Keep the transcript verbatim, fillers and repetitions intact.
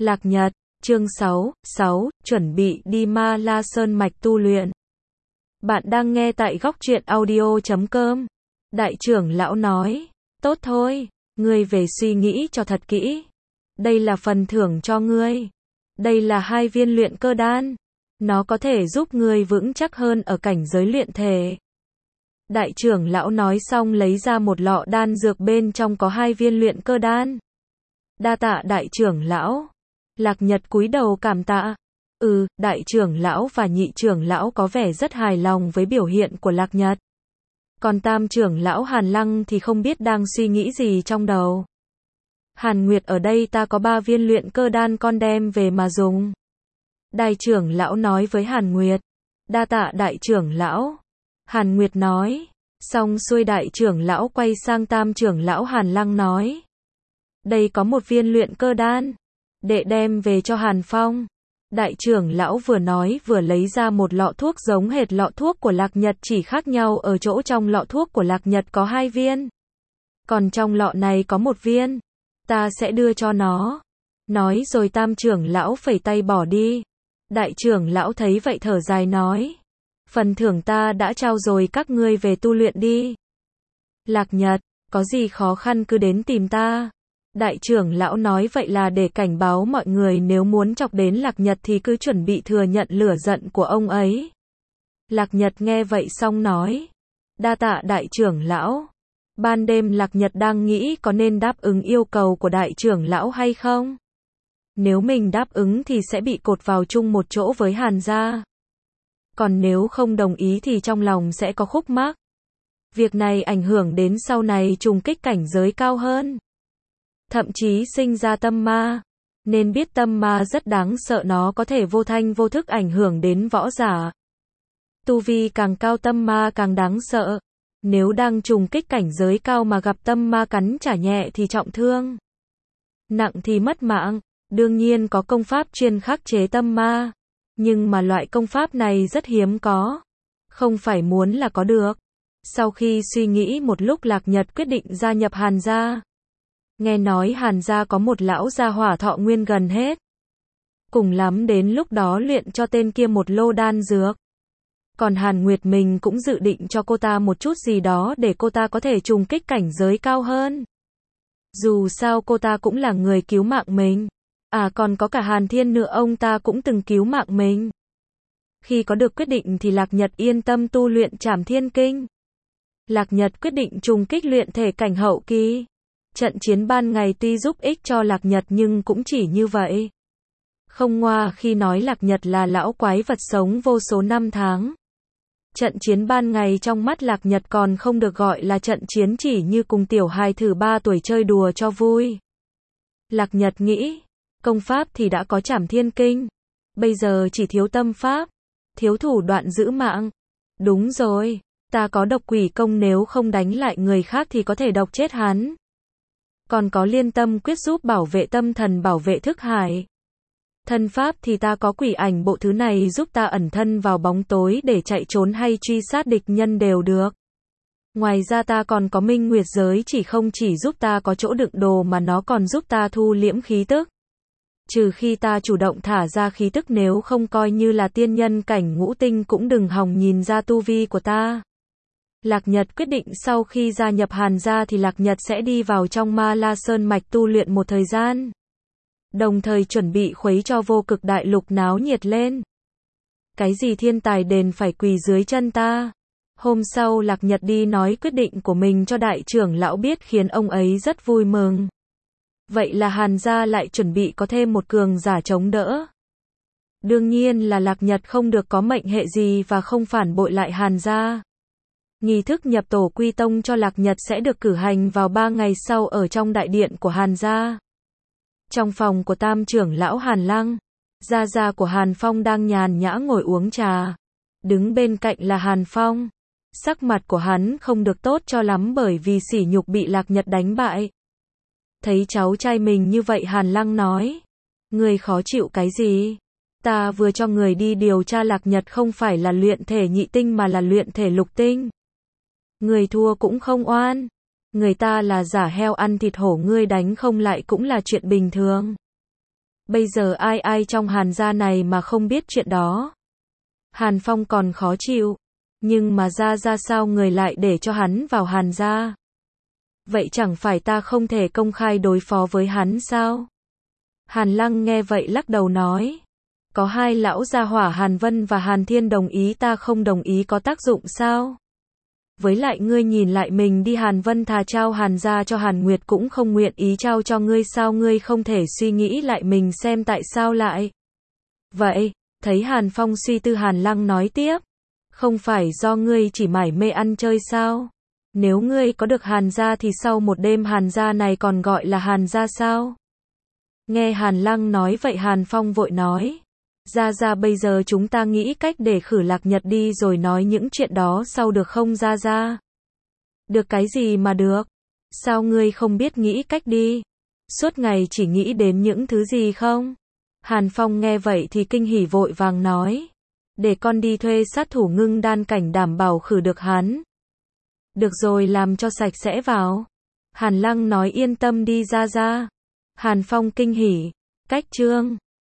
Lạc Nhật, chương sáu, sáu, chuẩn bị đi Ma La Sơn mạch tu luyện. Bạn đang nghe tại góc truyện audio chấm com. Đại trưởng lão nói, tốt thôi, ngươi về suy nghĩ cho thật kỹ. Đây là phần thưởng cho ngươi. Đây là hai viên luyện cơ đan. Nó có thể giúp ngươi vững chắc hơn ở cảnh giới luyện thể. Đại trưởng lão nói xong lấy ra một lọ đan dược bên trong có hai viên luyện cơ đan. Đa tạ đại trưởng lão. Lạc Nhật cúi đầu cảm tạ. Ừ, đại trưởng lão và nhị trưởng lão có vẻ rất hài lòng với biểu hiện của Lạc Nhật. Còn tam trưởng lão Hàn Lăng thì không biết đang suy nghĩ gì trong đầu. Hàn Nguyệt ở đây ta có ba viên luyện cơ đan con đem về mà dùng. Đại trưởng lão nói với Hàn Nguyệt. Đa tạ đại trưởng lão. Hàn Nguyệt nói. Xong xuôi đại trưởng lão quay sang tam trưởng lão Hàn Lăng nói. Đây có một viên luyện cơ đan. Đệ đem về cho Hàn Phong. Đại trưởng lão vừa nói vừa lấy ra một lọ thuốc giống hệt lọ thuốc của Lạc Nhật, chỉ khác nhau ở chỗ trong lọ thuốc của Lạc Nhật có hai viên. Còn trong lọ này có một viên. Ta sẽ đưa cho nó. Nói rồi tam trưởng lão phẩy tay bỏ đi. Đại trưởng lão thấy vậy thở dài nói. Phần thưởng ta đã trao rồi, các ngươi về tu luyện đi. Lạc Nhật, có gì khó khăn cứ đến tìm ta. Đại trưởng lão nói vậy là để cảnh báo mọi người nếu muốn chọc đến Lạc Nhật thì cứ chuẩn bị thừa nhận lửa giận của ông ấy. Lạc Nhật nghe vậy xong nói. Đa tạ đại trưởng lão. Ban đêm Lạc Nhật đang nghĩ có nên đáp ứng yêu cầu của đại trưởng lão hay không. Nếu mình đáp ứng thì sẽ bị cột vào chung một chỗ với Hàn gia. Còn nếu không đồng ý thì trong lòng sẽ có khúc mắc. Việc này ảnh hưởng đến sau này trùng kích cảnh giới cao hơn. Thậm chí sinh ra tâm ma. Nên biết tâm ma rất đáng sợ, nó có thể vô thanh vô thức ảnh hưởng đến võ giả. Tu vi càng cao tâm ma càng đáng sợ. Nếu đang trùng kích cảnh giới cao mà gặp tâm ma cắn trả nhẹ thì trọng thương. Nặng thì mất mạng. Đương nhiên có công pháp chuyên khắc chế tâm ma. Nhưng mà loại công pháp này rất hiếm có. Không phải muốn là có được. Sau khi suy nghĩ một lúc, Lạc Nhật quyết định gia nhập Hàn gia. Nghe nói Hàn gia có một lão gia hỏa thọ nguyên gần hết. Cùng lắm đến lúc đó luyện cho tên kia một lô đan dược. Còn Hàn Nguyệt mình cũng dự định cho cô ta một chút gì đó để cô ta có thể trùng kích cảnh giới cao hơn. Dù sao cô ta cũng là người cứu mạng mình. À còn có cả Hàn Thiên nữa, ông ta cũng từng cứu mạng mình. Khi có được quyết định thì Lạc Nhật yên tâm tu luyện Trảm Thiên Kinh. Lạc Nhật quyết định trùng kích luyện thể cảnh hậu kỳ. Trận chiến ban ngày tuy giúp ích cho Lạc Nhật nhưng cũng chỉ như vậy. Không ngoa khi nói Lạc Nhật là lão quái vật sống vô số năm tháng. Trận chiến ban ngày trong mắt Lạc Nhật còn không được gọi là trận chiến, chỉ như cùng tiểu hài thử ba tuổi chơi đùa cho vui. Lạc Nhật nghĩ, công pháp thì đã có Trảm Thiên Kinh. Bây giờ chỉ thiếu tâm pháp, thiếu thủ đoạn giữ mạng. Đúng rồi, ta có độc quỷ công, nếu không đánh lại người khác thì có thể độc chết hắn. Còn có liên tâm quyết giúp bảo vệ tâm thần, bảo vệ thức hải. Thân pháp thì ta có quỷ ảnh bộ, thứ này giúp ta ẩn thân vào bóng tối để chạy trốn hay truy sát địch nhân đều được. Ngoài ra ta còn có minh nguyệt giới, chỉ không chỉ giúp ta có chỗ đựng đồ mà nó còn giúp ta thu liễm khí tức. Trừ khi ta chủ động thả ra khí tức, nếu không coi như là tiên nhân cảnh ngũ tinh cũng đừng hòng nhìn ra tu vi của ta. Lạc Nhật quyết định sau khi gia nhập Hàn gia thì Lạc Nhật sẽ đi vào trong Ma La Sơn mạch tu luyện một thời gian. Đồng thời chuẩn bị khuấy cho vô cực đại lục náo nhiệt lên. Cái gì thiên tài đền phải quỳ dưới chân ta. Hôm sau Lạc Nhật đi nói quyết định của mình cho đại trưởng lão biết, khiến ông ấy rất vui mừng. Vậy là Hàn gia lại chuẩn bị có thêm một cường giả chống đỡ. Đương nhiên là Lạc Nhật không được có mệnh hệ gì và không phản bội lại Hàn gia. Nghi thức nhập tổ quy tông cho Lạc Nhật sẽ được cử hành vào ba ngày sau ở trong đại điện của Hàn gia. Trong phòng của tam trưởng lão Hàn Lăng, gia gia của Hàn Phong đang nhàn nhã ngồi uống trà. Đứng bên cạnh là Hàn Phong. Sắc mặt của hắn không được tốt cho lắm bởi vì sỉ nhục bị Lạc Nhật đánh bại. Thấy cháu trai mình như vậy, Hàn Lăng nói. Người khó chịu cái gì? Ta vừa cho người đi điều tra, Lạc Nhật không phải là luyện thể nhị tinh mà là luyện thể lục tinh. Người thua cũng không oan. Người ta là giả heo ăn thịt hổ, ngươi đánh không lại cũng là chuyện bình thường. Bây giờ ai ai trong Hàn gia này mà không biết chuyện đó. Hàn Phong còn khó chịu. Nhưng mà ra ra sao người lại để cho hắn vào Hàn gia? Vậy chẳng phải ta không thể công khai đối phó với hắn sao? Hàn Lăng nghe vậy lắc đầu nói. Có hai lão gia hỏa Hàn Vân và Hàn Thiên đồng ý, ta không đồng ý có tác dụng sao? Với lại ngươi nhìn lại mình đi, Hàn Vân thà trao Hàn gia cho Hàn Nguyệt cũng không nguyện ý trao cho ngươi sao? Ngươi không thể suy nghĩ lại mình xem tại sao lại vậy? Thấy Hàn Phong suy tư, Hàn Lăng nói tiếp. Không phải do ngươi chỉ mải mê ăn chơi sao? Nếu ngươi có được Hàn gia thì sau một đêm Hàn gia này còn gọi là Hàn gia sao? Nghe Hàn Lăng nói vậy, Hàn Phong vội nói. Gia Gia, bây giờ chúng ta nghĩ cách để khử Lạc Nhật đi rồi nói những chuyện đó sau được không Gia Gia? Được cái gì mà được? Sao ngươi không biết nghĩ cách đi? Suốt ngày chỉ nghĩ đến những thứ gì không? Hàn Phong nghe vậy thì kinh hỉ vội vàng nói. Để con đi thuê sát thủ ngưng đan cảnh đảm bảo khử được hắn. Được rồi, làm cho sạch sẽ vào. Hàn Lăng nói yên tâm đi Gia Gia. Hàn Phong kinh hỉ. Cách chương